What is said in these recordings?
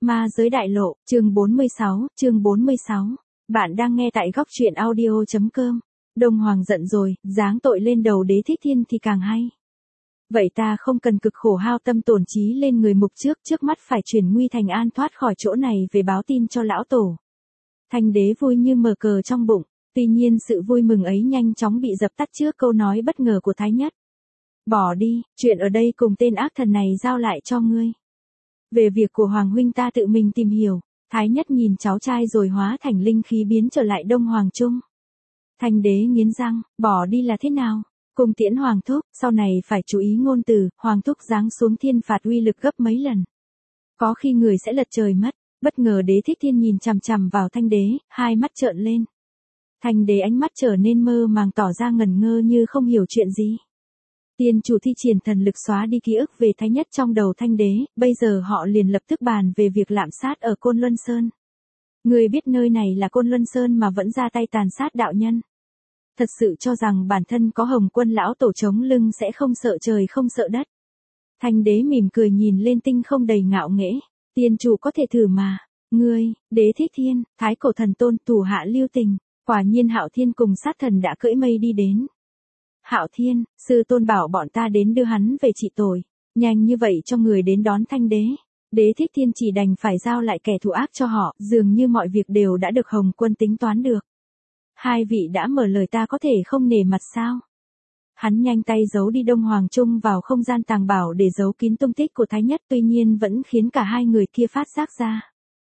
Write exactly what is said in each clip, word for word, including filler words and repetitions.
Ma giới đại lộ, chương bốn mươi sáu, chương bốn mươi sáu. Bạn đang nghe tại góc truyện audio chấm com. Đông Hoàng giận rồi, giáng tội lên đầu Đế Thích Thiên thì càng hay. Vậy ta không cần cực khổ hao tâm tổn trí lên người mục trước, trước mắt phải chuyển nguy thành an, thoát khỏi chỗ này về báo tin cho lão tổ. Thanh đế vui như mở cờ trong bụng, tuy nhiên sự vui mừng ấy nhanh chóng bị dập tắt trước câu nói bất ngờ của Thái Nhất. Bỏ đi, chuyện ở đây cùng tên ác thần này giao lại cho ngươi. Về việc của Hoàng huynh ta tự mình tìm hiểu. Thái Nhất nhìn cháu trai rồi hóa thành linh khí biến trở lại Đông Hoàng Trung. Thanh đế nghiến răng, bỏ đi là thế nào? Cung tiễn Hoàng thúc, sau này phải chú ý ngôn từ, Hoàng thúc giáng xuống thiên phạt uy lực gấp mấy lần. Có khi người sẽ lật trời mất. Bất ngờ Đế Thích Thiên nhìn chằm chằm vào Thanh đế, hai mắt trợn lên. Thanh đế ánh mắt trở nên mơ màng, tỏ ra ngẩn ngơ như không hiểu chuyện gì. Tiên chủ thi triển thần lực xóa đi ký ức về Thái Nhất trong đầu Thanh đế, bây giờ họ liền lập tức bàn về việc lạm sát ở Côn Luân Sơn. Người biết nơi này là Côn Luân Sơn mà vẫn ra tay tàn sát đạo nhân. Thật sự cho rằng bản thân có Hồng Quân lão tổ chống lưng sẽ không sợ trời không sợ đất. Thanh đế mỉm cười nhìn lên tinh không đầy ngạo nghễ. Tiên chủ có thể thử mà. Ngươi, Đế Thích Thiên, Thái Cổ Thần Tôn, thủ hạ Lưu Tình. Quả nhiên Hạo Thiên cùng sát thần đã cưỡi mây đi đến. Hạo Thiên, sư tôn bảo bọn ta đến đưa hắn về trị tội. Nhanh như vậy cho người đến đón Thanh đế. Đế Thích Thiên chỉ đành phải giao lại kẻ thù ác cho họ, dường như mọi việc đều đã được Hồng Quân tính toán được. Hai vị đã mở lời, ta có thể không nể mặt sao? Hắn nhanh tay giấu đi Đông Hoàng Trung vào không gian tàng bảo để giấu kín tung tích của Thái Nhất, tuy nhiên vẫn khiến cả hai người kia phát giác ra.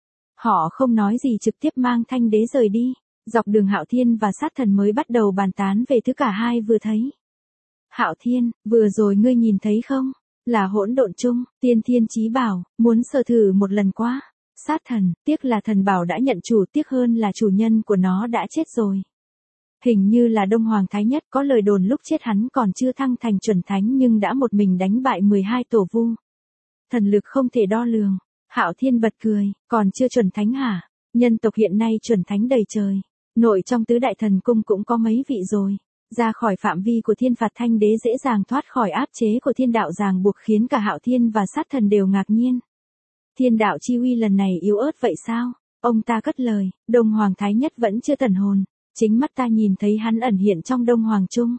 Họ không nói gì, trực tiếp mang Thanh đế rời đi. Dọc đường Hạo Thiên và sát thần mới bắt đầu bàn tán về thứ cả hai vừa thấy. Hạo Thiên, vừa rồi ngươi nhìn thấy không? Là hỗn độn chung, tiên thiên chí bảo, muốn sờ thử một lần quá. Sát thần, tiếc là thần bảo đã nhận chủ, tiếc hơn là chủ nhân của nó đã chết rồi. Hình như là Đông Hoàng Thái Nhất, có lời đồn lúc chết hắn còn chưa thăng thành chuẩn thánh nhưng đã một mình đánh bại mười hai tổ vu. Thần lực không thể đo lường. Hạo Thiên bật cười, còn chưa chuẩn thánh hả? Nhân tộc hiện nay chuẩn thánh đầy trời. Nội trong tứ đại thần cung cũng có mấy vị rồi. Ra khỏi phạm vi của thiên phạt, Thanh đế dễ dàng thoát khỏi áp chế của thiên đạo ràng buộc, khiến cả Hạo Thiên và sát thần đều ngạc nhiên. Thiên đạo chi uy lần này yếu ớt vậy sao? Ông ta cất lời, Đông Hoàng Thái Nhất vẫn chưa tẩn hồn. Chính mắt ta nhìn thấy hắn ẩn hiện trong Đông Hoàng Trung.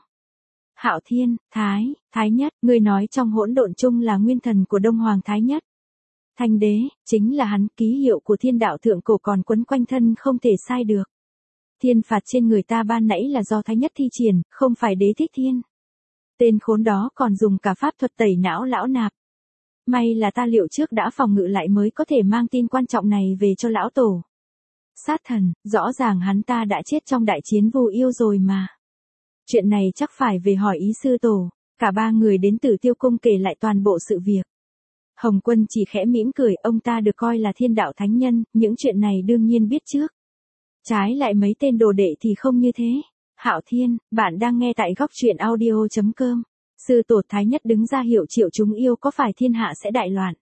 Hạo Thiên, Thái, Thái Nhất, ngươi nói trong hỗn độn chung là nguyên thần của Đông Hoàng Thái Nhất. Thanh đế, chính là hắn, ký hiệu của thiên đạo thượng cổ còn quấn quanh thân không thể sai được. Thiên phạt trên người ta ban nãy là do Thái Nhất thi triển, không phải Đế Thích Thiên. Tên khốn đó còn dùng cả pháp thuật tẩy não lão nạp. May là ta liệu trước đã phòng ngự lại mới có thể mang tin quan trọng này về cho lão tổ. Sát thần, rõ ràng hắn ta đã chết trong đại chiến Vu Yêu rồi mà. Chuyện này chắc phải về hỏi ý sư tổ. Cả ba người đến Tử Tiêu Cung kể lại toàn bộ sự việc. Hồng Quân chỉ khẽ mỉm cười, ông ta được coi là thiên đạo thánh nhân, những chuyện này đương nhiên biết trước. Trái lại mấy tên đồ đệ thì không như thế. Hạo Thiên, bạn đang nghe tại góc truyện audio chấm com. Sư tổ Thái Nhất đứng ra hiệu triệu chúng yêu, có phải thiên hạ sẽ đại loạn.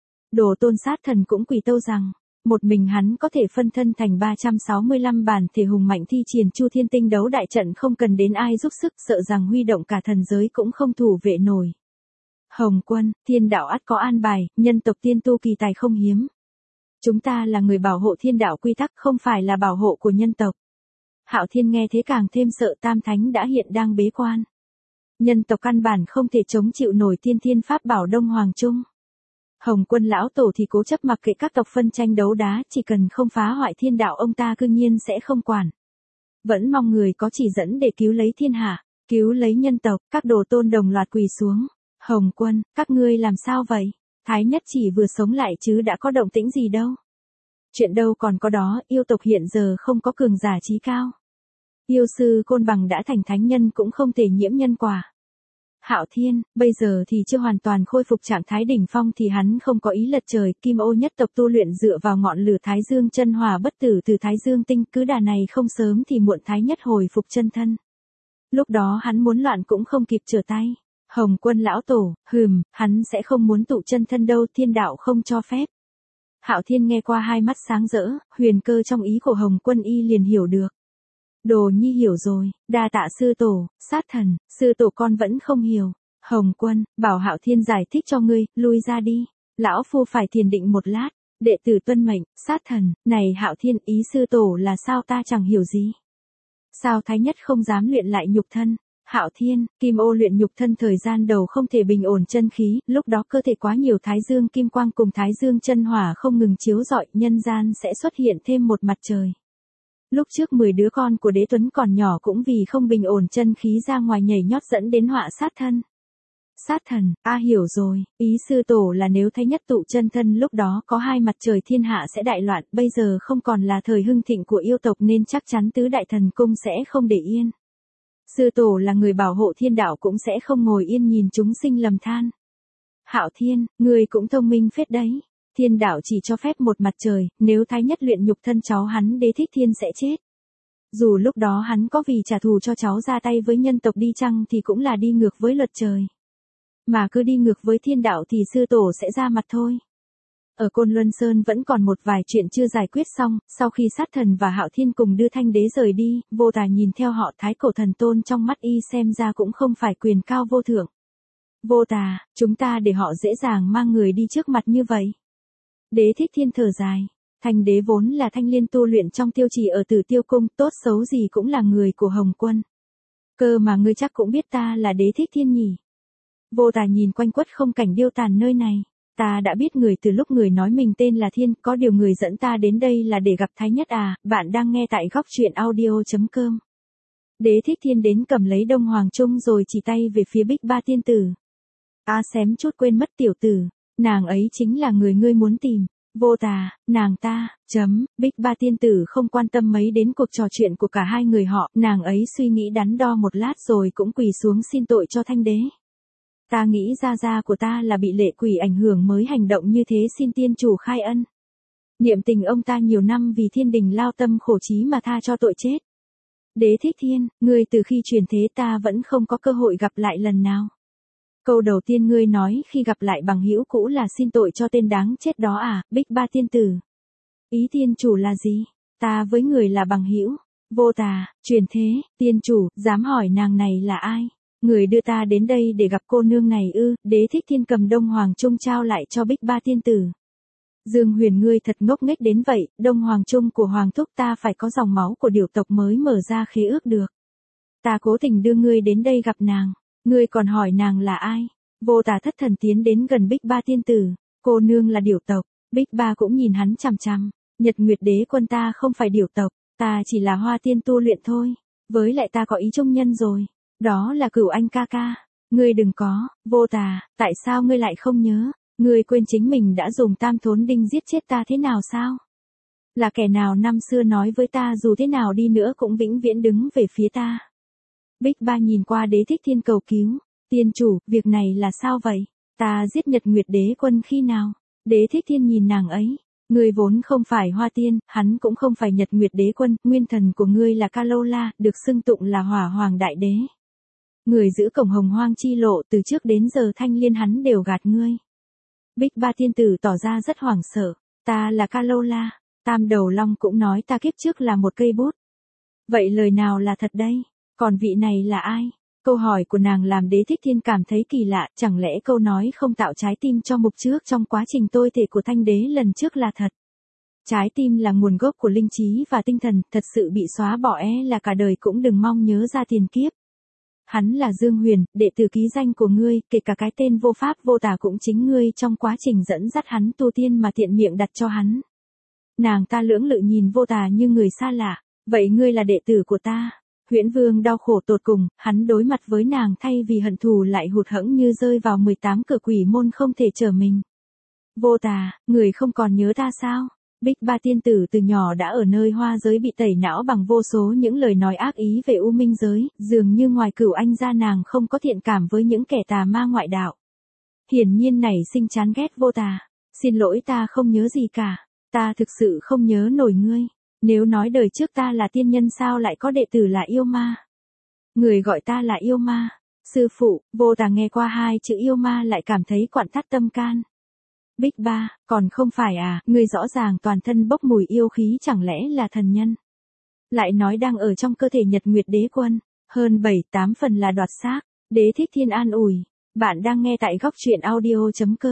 Đồ tôn sát thần cũng quỳ tâu rằng, một mình hắn có thể phân thân thành ba trăm sáu mươi lăm bản thể hùng mạnh thi triển Chu Thiên Tinh đấu đại trận, không cần đến ai giúp sức, sợ rằng huy động cả thần giới cũng không thủ vệ nổi. Hồng Quân, thiên đạo ắt có an bài, nhân tộc tiên tu kỳ tài không hiếm. Chúng ta là người bảo hộ thiên đạo quy tắc, không phải là bảo hộ của nhân tộc. Hạo Thiên nghe thế càng thêm sợ, tam thánh đã hiện đang bế quan. Nhân tộc căn bản không thể chống chịu nổi tiên thiên pháp bảo Đông Hoàng Trung. Hồng Quân lão tổ thì cố chấp mặc kệ các tộc phân tranh đấu đá, chỉ cần không phá hoại thiên đạo ông ta cương nhiên sẽ không quản. Vẫn mong người có chỉ dẫn để cứu lấy thiên hạ, cứu lấy nhân tộc. Các đồ tôn đồng loạt quỳ xuống. Hồng Quân, các ngươi làm sao vậy? Thái Nhất chỉ vừa sống lại chứ đã có động tĩnh gì đâu. Chuyện đâu còn có đó, yêu tộc hiện giờ không có cường giả trí cao. Yêu sư Côn Bằng đã thành thánh nhân cũng không thể nhiễm nhân quả. Hạo Thiên, bây giờ thì chưa hoàn toàn khôi phục trạng thái đỉnh phong thì hắn không có ý lật trời. Kim Ô nhất tộc tu luyện dựa vào ngọn lửa Thái Dương chân hỏa bất tử từ Thái Dương tinh, cứ đà này không sớm thì muộn Thái Nhất hồi phục chân thân. Lúc đó hắn muốn loạn cũng không kịp trở tay. Hồng Quân lão tổ, hừm, hắn sẽ không muốn tụ chân thân đâu, thiên đạo không cho phép. Hạo Thiên nghe qua hai mắt sáng rỡ, huyền cơ trong ý của Hồng Quân y liền hiểu được. Đồ nhi hiểu rồi, đa tạ sư tổ. Sát thần, sư tổ con vẫn không hiểu. Hồng Quân, bảo Hạo Thiên giải thích cho ngươi, lui ra đi. Lão phu phải thiền định một lát. Đệ tử tuân mệnh, sát thần, này Hạo Thiên, ý sư tổ là sao ta chẳng hiểu gì. Sao Thái Nhất không dám luyện lại nhục thân? Hạo Thiên, Kim Ô luyện nhục thân thời gian đầu không thể bình ổn chân khí, lúc đó cơ thể quá nhiều Thái Dương Kim Quang cùng Thái Dương chân hỏa không ngừng chiếu rọi, nhân gian sẽ xuất hiện thêm một mặt trời. Lúc trước mười đứa con của Đế Tuấn còn nhỏ cũng vì không bình ổn chân khí ra ngoài nhảy nhót dẫn đến họa sát thân. Sát thần, a hiểu rồi, ý sư tổ là nếu Thái Nhất tụ chân thân lúc đó có hai mặt trời thiên hạ sẽ đại loạn, bây giờ không còn là thời hưng thịnh của yêu tộc nên chắc chắn tứ đại thần cung sẽ không để yên. Sư tổ là người bảo hộ thiên đạo cũng sẽ không ngồi yên nhìn chúng sinh lầm than. Hạo Thiên, người cũng thông minh phết đấy. Thiên đạo chỉ cho phép một mặt trời, nếu Thái Nhất luyện nhục thân cháu hắn Đế Thích Thiên sẽ chết. Dù lúc đó hắn có vì trả thù cho cháu ra tay với nhân tộc đi chăng thì cũng là đi ngược với luật trời. Mà cứ đi ngược với thiên đạo thì sư tổ sẽ ra mặt thôi. Ở Côn Luân Sơn vẫn còn một vài chuyện chưa giải quyết xong, sau khi sát thần và Hạo Thiên cùng đưa Thanh Đế rời đi, Vô Tà nhìn theo họ Thái Cổ Thần Tôn trong mắt y xem ra cũng không phải quyền cao vô thượng. Vô Tà, chúng ta để họ dễ dàng mang người đi trước mặt như vậy. Đế Thích Thiên thở dài, Thanh Đế vốn là thanh liên tu luyện trong tiêu trì ở Tử Tiêu Cung, tốt xấu gì cũng là người của Hồng Quân. Cơ mà ngươi chắc cũng biết ta là Đế Thích Thiên nhỉ? Vô Tà nhìn quanh quất không cảnh điêu tàn nơi này. Ta đã biết người từ lúc người nói mình tên là Thiên, có điều người dẫn ta đến đây là để gặp Thái Nhất à, bạn đang nghe tại góc truyện audio chấm com. Đế Thích Thiên đến cầm lấy Đông Hoàng Trung rồi chỉ tay về phía Bích Ba tiên tử. A à, xém chút quên mất tiểu tử, nàng ấy chính là người ngươi muốn tìm. Vô Tà, nàng ta, chấm, Bích Ba tiên tử không quan tâm mấy đến cuộc trò chuyện của cả hai người họ, nàng ấy suy nghĩ đắn đo một lát rồi cũng quỳ xuống xin tội cho Thanh Đế. Ta nghĩ gia gia của ta là bị lệ quỷ ảnh hưởng mới hành động như thế, xin tiên chủ khai ân. Niệm tình ông ta nhiều năm vì thiên đình lao tâm khổ trí mà tha cho tội chết. Đế Thích Thiên, ngươi từ khi truyền thế ta vẫn không có cơ hội gặp lại lần nào. Câu đầu tiên ngươi nói khi gặp lại bằng hữu cũ là xin tội cho tên đáng chết đó à, Bích Ba tiên tử. Ý tiên chủ là gì? Ta với người là bằng hữu. Vô Tà, truyền thế, tiên chủ, dám hỏi nàng này là ai? Người đưa ta đến đây để gặp cô nương này ư? Đế Thích Thiên cầm Đông Hoàng Trung trao lại cho Bích Ba tiên tử. Dương Huyền ngươi thật ngốc nghếch đến vậy, Đông Hoàng Trung của Hoàng thúc ta phải có dòng máu của điểu tộc mới mở ra khế ước được. Ta cố tình đưa ngươi đến đây gặp nàng, ngươi còn hỏi nàng là ai? Vô Tà thất thần tiến đến gần Bích Ba tiên tử, cô nương là điểu tộc. Bích Ba cũng nhìn hắn chằm chằm, Nhật Nguyệt Đế quân ta không phải điểu tộc, ta chỉ là hoa tiên tu luyện thôi, với lại ta có ý trung nhân rồi. Đó là Cửu Anh ca ca. Ngươi đừng có, Vô Tà, tại sao ngươi lại không nhớ? Ngươi quên chính mình đã dùng tam thốn đinh giết chết ta thế nào sao? Là kẻ nào năm xưa nói với ta dù thế nào đi nữa cũng vĩnh viễn đứng về phía ta. Bích Ba nhìn qua Đế Thích Thiên cầu cứu. Tiên chủ, việc này là sao vậy? Ta giết Nhật Nguyệt Đế quân khi nào? Đế Thích Thiên nhìn nàng ấy. Ngươi vốn không phải Hoa Tiên, hắn cũng không phải Nhật Nguyệt Đế quân, nguyên thần của ngươi là Kalola, được xưng tụng là Hỏa Hoàng Đại Đế. Người giữ cổng Hồng Hoang chi lộ từ trước đến giờ Thanh Liên hắn đều gạt ngươi. Bích Ba tiên tử tỏ ra rất hoảng sợ. Ta là Kalola. Tam Đầu Long cũng nói ta kiếp trước là một cây bút. Vậy lời nào là thật đây? Còn vị này là ai? Câu hỏi của nàng làm Đế Thích Thiên cảm thấy kỳ lạ, chẳng lẽ câu nói không tạo trái tim cho mục trước trong quá trình tôi thể của Thanh Đế lần trước là thật? Trái tim là nguồn gốc của linh trí và tinh thần, thật sự bị xóa bỏ é là cả đời cũng đừng mong nhớ ra tiền kiếp. Hắn là Dương Huyền, đệ tử ký danh của ngươi, kể cả cái tên vô pháp vô tà cũng chính ngươi trong quá trình dẫn dắt hắn tu tiên mà tiện miệng đặt cho hắn. Nàng ta lưỡng lự nhìn Vô Tà như người xa lạ, vậy ngươi là đệ tử của ta. Huyễn Vương đau khổ tột cùng, hắn đối mặt với nàng thay vì hận thù lại hụt hẫng như rơi vào mười tám cửa quỷ môn không thể trở mình. Vô Tà, người không còn nhớ ta sao? Bích Ba tiên tử từ nhỏ đã ở nơi hoa giới bị tẩy não bằng vô số những lời nói ác ý về U Minh giới, dường như ngoài Cửu Anh ra nàng không có thiện cảm với những kẻ tà ma ngoại đạo. Hiển nhiên nảy sinh chán ghét Vô Tà. Xin lỗi ta không nhớ gì cả, ta thực sự không nhớ nổi ngươi. Nếu nói đời trước ta là tiên nhân sao lại có đệ tử là yêu ma? Người gọi ta là yêu ma. Sư phụ, Vô Tà nghe qua hai chữ yêu ma lại cảm thấy quặn thắt tâm can. Bích Ba, còn không phải à, ngươi rõ ràng toàn thân bốc mùi yêu khí chẳng lẽ là thần nhân. Lại nói đang ở trong cơ thể Nhật Nguyệt Đế quân, hơn bảy tám phần là đoạt xác. Đế Thích Thiên an ủi, bạn đang nghe tại góc truyện audio chấm com.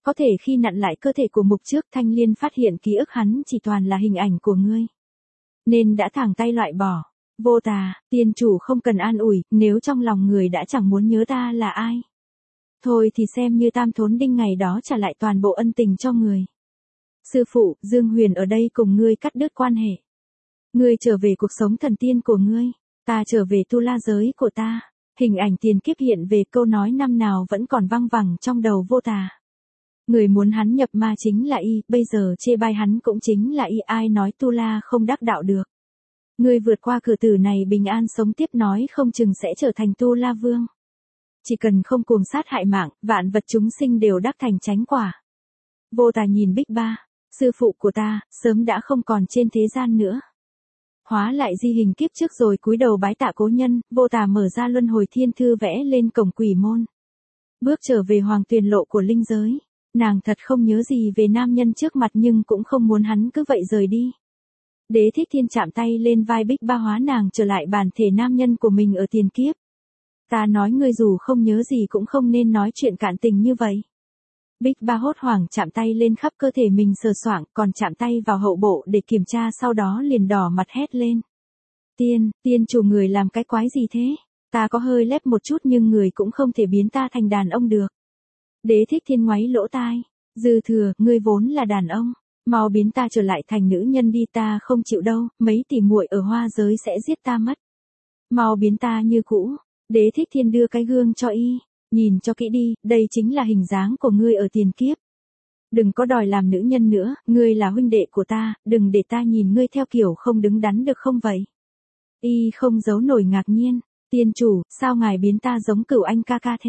Có thể khi nặn lại cơ thể của Mục Trước, Thanh Liên phát hiện ký ức hắn chỉ toàn là hình ảnh của ngươi. Nên đã thẳng tay loại bỏ. Vô Tà, tiên chủ không cần an ủi, nếu trong lòng người đã chẳng muốn nhớ ta là ai. Thôi thì xem như Tam Thốn Đinh ngày đó trả lại toàn bộ ân tình cho người. Sư phụ, Dương Huyền ở đây cùng ngươi cắt đứt quan hệ. Ngươi trở về cuộc sống thần tiên của ngươi, ta trở về tu la giới của ta. Hình ảnh tiền kiếp hiện về, câu nói năm nào vẫn còn văng vẳng trong đầu Vô Tà. Người muốn hắn nhập ma chính là y, bây giờ chê bai hắn cũng chính là y, ai nói tu la không đắc đạo được. Ngươi vượt qua cửa tử này bình an sống tiếp nói không chừng sẽ trở thành tu la vương. Chỉ cần không cuồng sát hại mạng, vạn vật chúng sinh đều đắc thành chánh quả. Vô Tà nhìn Bích Ba, sư phụ của ta, sớm đã không còn trên thế gian nữa. Hóa lại di hình kiếp trước rồi cúi đầu bái tạ cố nhân, Vô Tà mở ra luân hồi thiên thư vẽ lên cổng quỷ môn. Bước trở về hoàng tuyền lộ của linh giới. Nàng thật không nhớ gì về nam nhân trước mặt nhưng cũng không muốn hắn cứ vậy rời đi. Đế Thích Thiên chạm tay lên vai Bích Ba hóa nàng trở lại bản thể nam nhân của mình ở tiền kiếp. Ta nói ngươi dù không nhớ gì cũng không nên nói chuyện cạn tình như vậy. Bích Ba hốt hoảng chạm tay lên khắp cơ thể mình sờ soạng, còn chạm tay vào hậu bộ để kiểm tra, sau đó liền đỏ mặt hét lên. Tiên, tiên chủ người làm cái quái gì thế? Ta có hơi lép một chút nhưng người cũng không thể biến ta thành đàn ông được. Đế Thích Thiên ngoáy lỗ tai. Dư Thừa, ngươi vốn là đàn ông. Mau biến ta trở lại thành nữ nhân đi, ta không chịu đâu, mấy tỷ muội ở hoa giới sẽ giết ta mất. Mau biến ta như cũ. Đế Thích Thiên đưa cái gương cho y. Nhìn cho kỹ đi, đây chính là hình dáng của ngươi ở tiền kiếp. Đừng có đòi làm nữ nhân nữa, ngươi là huynh đệ của ta, đừng để ta nhìn ngươi theo kiểu không đứng đắn được không vậy? Y không giấu nổi ngạc nhiên. Tiên chủ, sao ngài biến ta giống Cửu Anh ca ca thế?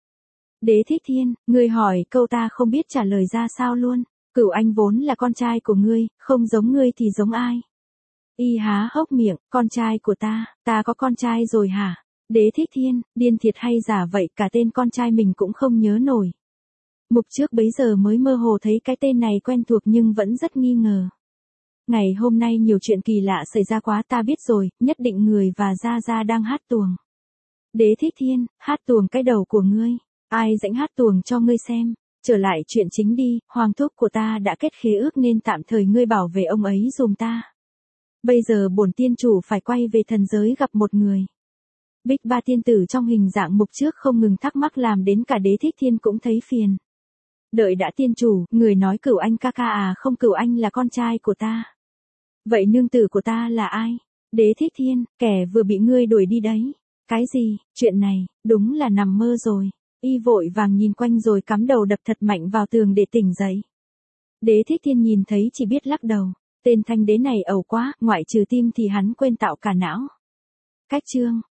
Đế Thích Thiên, ngươi hỏi câu ta không biết trả lời ra sao luôn. Cửu Anh vốn là con trai của ngươi, không giống ngươi thì giống ai? Y há hốc miệng, con trai của ta, ta có con trai rồi hả? Đế Thích Thiên, điên thiệt hay giả vậy, cả tên con trai mình cũng không nhớ nổi. Mục Trước bấy giờ mới mơ hồ thấy cái tên này quen thuộc nhưng vẫn rất nghi ngờ. Ngày hôm nay nhiều chuyện kỳ lạ xảy ra quá, ta biết rồi, nhất định người và Gia Gia đang hát tuồng. Đế Thích Thiên, hát tuồng cái đầu của ngươi. Ai dẫn hát tuồng cho ngươi xem? Trở lại chuyện chính đi, hoàng thúc của ta đã kết khế ước nên tạm thời ngươi bảo vệ ông ấy dùm ta. Bây giờ bổn tiên chủ phải quay về thần giới gặp một người. Bích Ba tiên tử trong hình dạng Mục Trước không ngừng thắc mắc làm đến cả Đế Thích Thiên cũng thấy phiền. Đợi đã tiên chủ, người nói Cửu Anh ca ca à? Không, Cửu Anh là con trai của ta. Vậy nương tử của ta là ai? Đế Thích Thiên, kẻ vừa bị ngươi đuổi đi đấy. Cái gì, chuyện này, đúng là nằm mơ rồi. Y vội vàng nhìn quanh rồi cắm đầu đập thật mạnh vào tường để tỉnh dậy. Đế Thích Thiên nhìn thấy chỉ biết lắc đầu. Tên thanh đế này ẩu quá, ngoại trừ tim thì hắn quên tạo cả não. Cách chương.